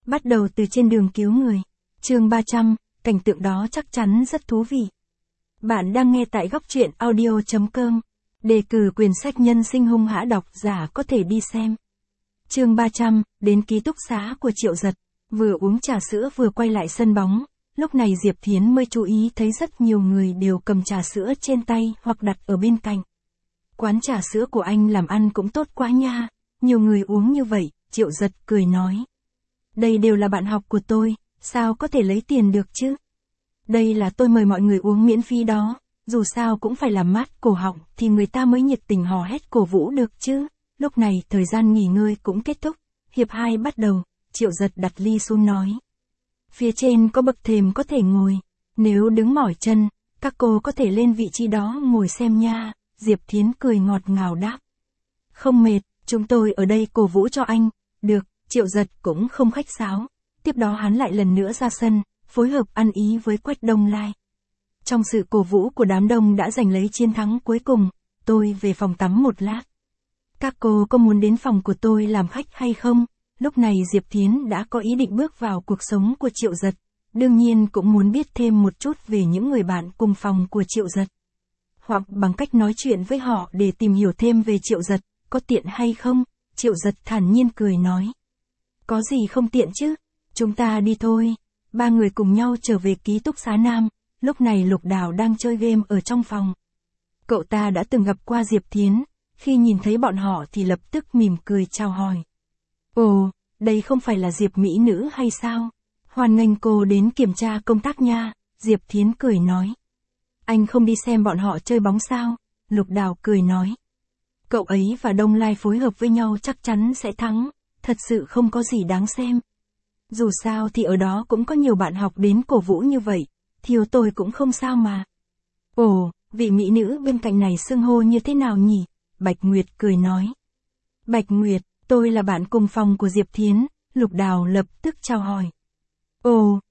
Bắt đầu từ trên đường cứu người. Chương 300, cảnh tượng đó chắc chắn rất thú vị. Bạn đang nghe tại góc truyện audio.com. Đề cử quyển sách Nhân sinh hung hã độc giả có thể đi xem. Chương 300, đến ký túc xá của Triệu Giật. Vừa uống trà sữa vừa quay lại sân bóng, lúc này Diệp Thiến mới chú ý thấy rất nhiều người đều cầm trà sữa trên tay hoặc đặt ở bên cạnh. Quán trà sữa của anh làm ăn cũng tốt quá nha, nhiều người uống như vậy, Triệu Giật cười nói. Đây đều là bạn học của tôi, sao có thể lấy tiền được chứ? Đây là tôi mời mọi người uống miễn phí đó, dù sao cũng phải làm mát cổ họng thì người ta mới nhiệt tình hò hét cổ vũ được chứ. Lúc này thời gian nghỉ ngơi cũng kết thúc, hiệp 2 bắt đầu, Triệu Giật đặt ly xuống nói. Phía trên có bậc thềm có thể ngồi, nếu đứng mỏi chân, các cô có thể lên vị trí đó ngồi xem nha, Diệp Thiến cười ngọt ngào đáp. Không mệt, chúng tôi ở đây cổ vũ cho anh, được, Triệu Giật cũng không khách sáo. Tiếp đó hắn lại lần nữa ra sân, phối hợp ăn ý với Quách Đông Lai. Trong sự cổ vũ của đám đông đã giành lấy chiến thắng cuối cùng, tôi về phòng tắm một lát. Các cô có muốn đến phòng của tôi làm khách hay không? Lúc này Diệp Thiến đã có ý định bước vào cuộc sống của Triệu Giật, đương nhiên cũng muốn biết thêm một chút về những người bạn cùng phòng của Triệu Giật. Hoặc bằng cách nói chuyện với họ để tìm hiểu thêm về Triệu Giật, có tiện hay không? Triệu Giật thản nhiên cười nói. Có gì không tiện chứ? Chúng ta đi thôi. Ba người cùng nhau trở về ký túc xá Nam, lúc này Lục Đào đang chơi game ở trong phòng. Cậu ta đã từng gặp qua Diệp Thiến, khi nhìn thấy bọn họ thì lập tức mỉm cười chào hỏi. Ồ, đây không phải là Diệp mỹ nữ hay sao? Hoan nghênh cô đến kiểm tra công tác nha, Diệp Thiến cười nói. Anh không đi xem bọn họ chơi bóng sao? Lục Đào cười nói. Cậu ấy và Đông Lai phối hợp với nhau chắc chắn sẽ thắng, thật sự không có gì đáng xem. Dù sao thì ở đó cũng có nhiều bạn học đến cổ vũ như vậy, thiếu tôi cũng không sao mà. Ồ, vị mỹ nữ bên cạnh này xưng hô như thế nào nhỉ? Bạch Nguyệt cười nói. Bạch Nguyệt, tôi là bạn cùng phòng của Diệp Thiến, Lục Đào lập tức chào hỏi. Ồ,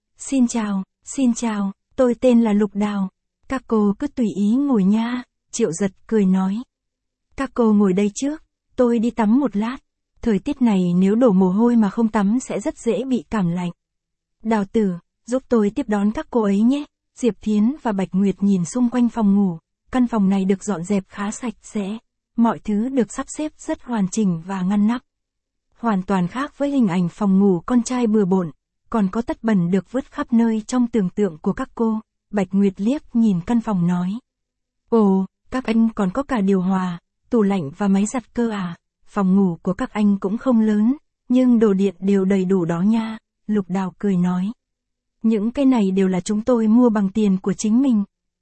xin chào, tôi tên là Lục Đào, các cô cứ tùy ý ngồi nha, Triệu Giật cười nói. Các cô ngồi đây trước, tôi đi tắm một lát, thời tiết này nếu đổ mồ hôi mà không tắm sẽ rất dễ bị cảm lạnh. Đào tử, giúp tôi tiếp đón các cô ấy nhé. Diệp Thiến và Bạch Nguyệt nhìn xung quanh phòng ngủ, căn phòng này được dọn dẹp khá sạch sẽ, mọi thứ được sắp xếp rất hoàn chỉnh và ngăn nắp. Hoàn toàn khác với hình ảnh phòng ngủ con trai bừa bộn, còn có tất bẩn được vứt khắp nơi trong tưởng tượng của các cô. Bạch Nguyệt liếc nhìn căn phòng nói. Ồ, các anh còn có cả điều hòa, tủ lạnh và máy giặt cơ à? Phòng ngủ của các anh cũng không lớn, nhưng đồ điện đều đầy đủ đó nha, Lục Đào cười nói. Những cái này đều là chúng tôi mua bằng tiền của chính mình.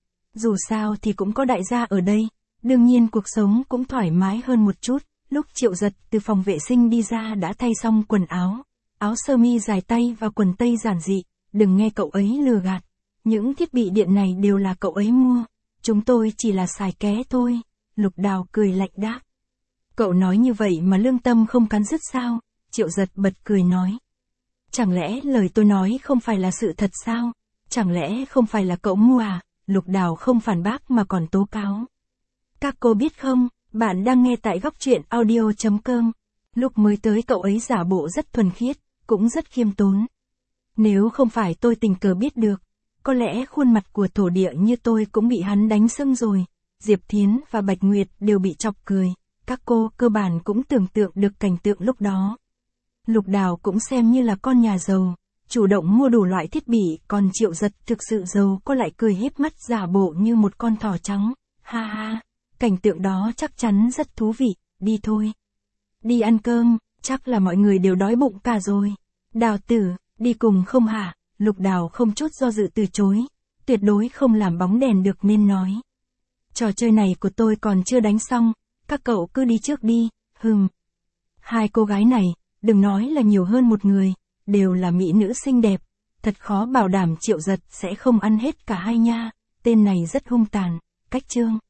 Dù sao thì cũng có đại gia ở đây, đương nhiên cuộc sống cũng thoải mái hơn một chút. Lúc Triệu Giật từ phòng vệ sinh đi ra đã thay xong quần áo, áo sơ mi dài tay và quần tây giản dị, đừng nghe cậu ấy lừa gạt. Những thiết bị điện này đều là cậu ấy mua, chúng tôi chỉ là xài ké thôi, Lục Đào cười lạnh đáp. Cậu nói như vậy mà lương tâm không cắn rứt sao? Triệu Giật bật cười nói. Chẳng lẽ lời tôi nói không phải là sự thật sao? Chẳng lẽ không phải là cậu mua à? Lục Đào không phản bác mà còn tố cáo. Các cô biết không, bạn đang nghe tại góc truyện audio.com. Lúc mới tới cậu ấy giả bộ rất thuần khiết, cũng rất khiêm tốn. Nếu không phải tôi tình cờ biết được, có lẽ khuôn mặt của thổ địa như tôi cũng bị hắn đánh sưng rồi. Diệp Thiến và Bạch Nguyệt đều bị chọc cười. Các cô cơ bản cũng tưởng tượng được cảnh tượng lúc đó. Lục Đào cũng xem như là con nhà giàu, chủ động mua đủ loại thiết bị, còn Triệu Giật thực sự giàu có lại cười híp mắt giả bộ như một con thỏ trắng. Ha ha, cảnh tượng đó chắc chắn rất thú vị, đi thôi. Đi ăn cơm, chắc là mọi người đều đói bụng cả rồi. Đào tử, đi cùng không hả? Lục Đào không chút do dự từ chối, tuyệt đối không làm bóng đèn được nên nói. Trò chơi này của tôi còn chưa đánh xong, các cậu cứ đi trước đi, Hai cô gái này, đừng nói là nhiều hơn một người, đều là mỹ nữ xinh đẹp, thật khó bảo đảm Triệu Giật sẽ không ăn hết cả hai nha, tên này rất hung tàn, cách chương.